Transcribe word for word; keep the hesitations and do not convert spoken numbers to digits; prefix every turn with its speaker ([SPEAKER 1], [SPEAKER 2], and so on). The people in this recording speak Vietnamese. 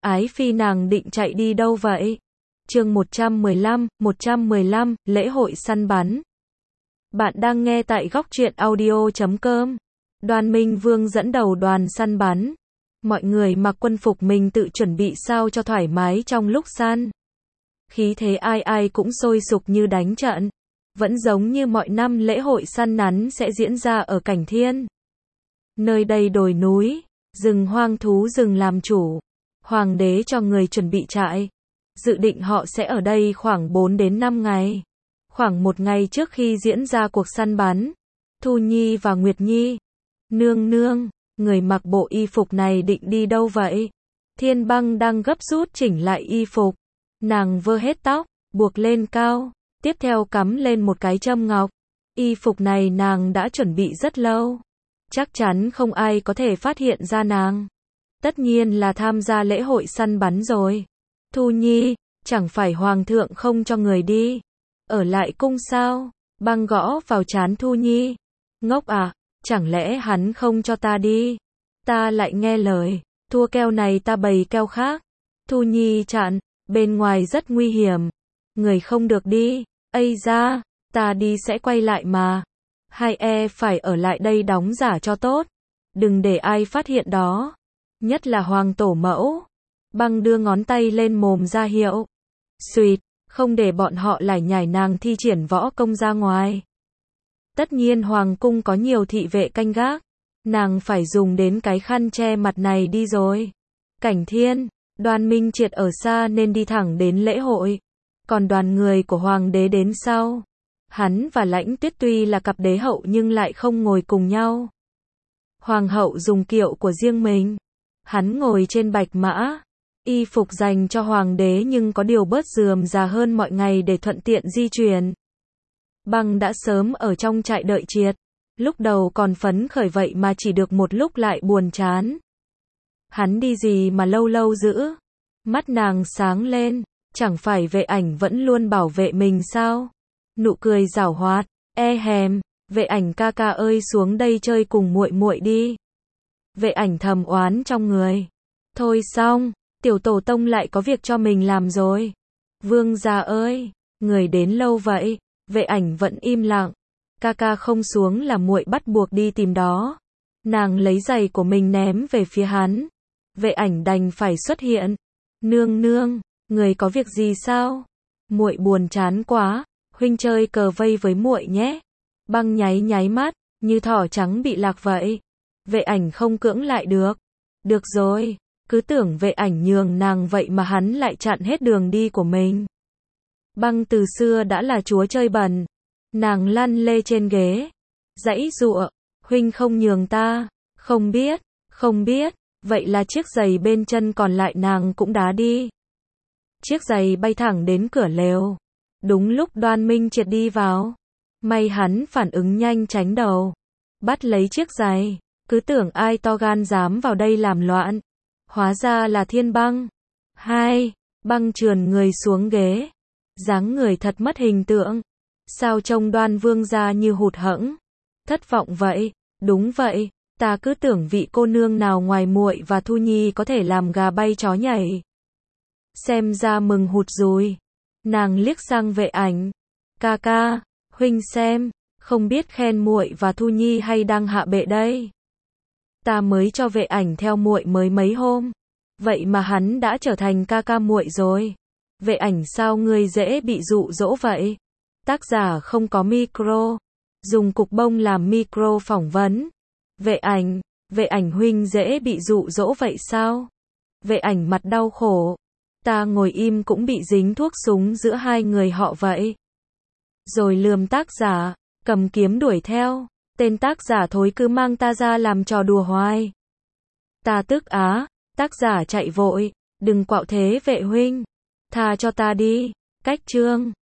[SPEAKER 1] Ái Phi nàng định chạy đi đâu vậy? Chương một trăm mười lăm, một trăm mười lăm, lễ hội săn bắn. Bạn đang nghe tại góc truyện audio chấm com. Đoàn Minh Vương dẫn đầu đoàn săn bắn. Mọi người mặc quân phục mình tự chuẩn bị sao cho thoải mái trong lúc săn. Khí thế ai ai cũng sôi sục như đánh trận. Vẫn giống như mọi năm lễ hội săn nắn sẽ diễn ra ở Cảnh Thiên. Nơi đây đồi núi, rừng hoang thú rừng làm chủ. Hoàng đế cho người chuẩn bị trại. Dự định họ sẽ ở đây khoảng bốn đến năm ngày. Khoảng một ngày trước khi diễn ra cuộc săn bắn, Thu Nhi và Nguyệt Nhi. Nương nương, người mặc bộ y phục này định đi đâu vậy? Thiên Băng đang gấp rút chỉnh lại y phục. Nàng vơ hết tóc, buộc lên cao, tiếp theo cắm lên một cái châm ngọc. Y phục này nàng đã chuẩn bị rất lâu. Chắc chắn không ai có thể phát hiện ra nàng. Tất nhiên là tham gia lễ hội săn bắn rồi. Thu Nhi, chẳng phải hoàng thượng không cho người đi. Ở lại cung sao? Băng gõ vào trán Thu Nhi. Ngốc à, chẳng lẽ hắn không cho ta đi? Ta lại nghe lời, thua keo này ta bày keo khác. Thu Nhi chặn, bên ngoài rất nguy hiểm. Người không được đi. Ây da, ta đi sẽ quay lại mà. Hai e phải ở lại đây đóng giả cho tốt. Đừng để ai phát hiện đó. Nhất là hoàng tổ mẫu. Băng đưa ngón tay lên mồm ra hiệu. Xuyệt, không để bọn họ lải nhải nàng thi triển võ công ra ngoài. Tất nhiên hoàng cung có nhiều thị vệ canh gác. Nàng phải dùng đến cái khăn che mặt này đi rồi. Cảnh Thiên, Đoàn Minh Triệt ở xa nên đi thẳng đến lễ hội. Còn đoàn người của hoàng đế đến sau. Hắn và Lãnh Tuyết tuy là cặp đế hậu nhưng lại không ngồi cùng nhau. Hoàng hậu dùng kiệu của riêng mình. Hắn ngồi trên bạch mã. Y phục dành cho hoàng đế nhưng có điều bớt rườm rà hơn mọi ngày để thuận tiện di chuyển. Băng đã sớm ở trong trại đợi Triệt. Lúc đầu còn phấn khởi vậy mà chỉ được một lúc lại buồn chán. Hắn đi gì mà lâu lâu giữ? Mắt nàng sáng lên, chẳng phải Vệ Ảnh vẫn luôn bảo vệ mình sao? Nụ cười giảo hoạt, e hèm, Vệ Ảnh ca ca ơi xuống đây chơi cùng muội muội đi. Vệ Ảnh thầm oán trong người. Thôi xong, tiểu tổ tông lại có việc cho mình làm rồi. Vương gia ơi, người đến lâu vậy. Vệ Ảnh vẫn im lặng. Ca ca không xuống là muội bắt buộc đi tìm đó. Nàng lấy giày của mình ném về phía hắn. Vệ Ảnh đành phải xuất hiện. Nương nương, người có việc gì sao? Muội buồn chán quá, huynh chơi cờ vây với muội nhé. Băng nháy nháy mắt, như thỏ trắng bị lạc vậy. Vệ Ảnh không cưỡng lại được. Được rồi, cứ tưởng Vệ Ảnh nhường nàng vậy mà hắn lại chặn hết đường đi của mình. Băng từ xưa đã là chúa chơi bẩn. Nàng lăn lê trên ghế. Giãy giụa, huynh không nhường ta. Không biết, không biết. Vậy là chiếc giày bên chân còn lại nàng cũng đá đi. Chiếc giày bay thẳng đến cửa lều. Đúng lúc Đoan Minh Triệt đi vào. May hắn phản ứng nhanh tránh đầu. Bắt lấy chiếc giày. Cứ tưởng ai to gan dám vào đây làm loạn. Hóa ra là Thiên Băng. Hai, Băng trườn người xuống ghế. Dáng người thật mất hình tượng. Sao trông Đoan vương gia như hụt hẫng. Thất vọng vậy. Đúng vậy. Ta cứ tưởng vị cô nương nào ngoài muội và Thu Nhi có thể làm gà bay chó nhảy. Xem ra mừng hụt rồi. Nàng liếc sang Vệ Ảnh. Ca ca, huynh xem, không biết khen muội và Thu Nhi hay đang hạ bệ đây. Ta mới cho Vệ Ảnh theo muội mới mấy hôm. Vậy mà hắn đã trở thành ca ca muội rồi. Vệ Ảnh sao ngươi dễ bị dụ dỗ vậy? Tác giả không có micro. Dùng cục bông làm micro phỏng vấn. Vệ Ảnh, Vệ Ảnh huynh dễ bị dụ dỗ vậy sao? Vệ Ảnh mặt đau khổ. Ta ngồi im cũng bị dính thuốc súng giữa hai người họ vậy. Rồi lườm tác giả, cầm kiếm đuổi theo. Tên tác giả thối cứ mang ta ra làm trò đùa hoài. Ta tức á, tác giả chạy vội. Đừng quạo thế Vệ huynh. Tha cho ta đi. Cách chương.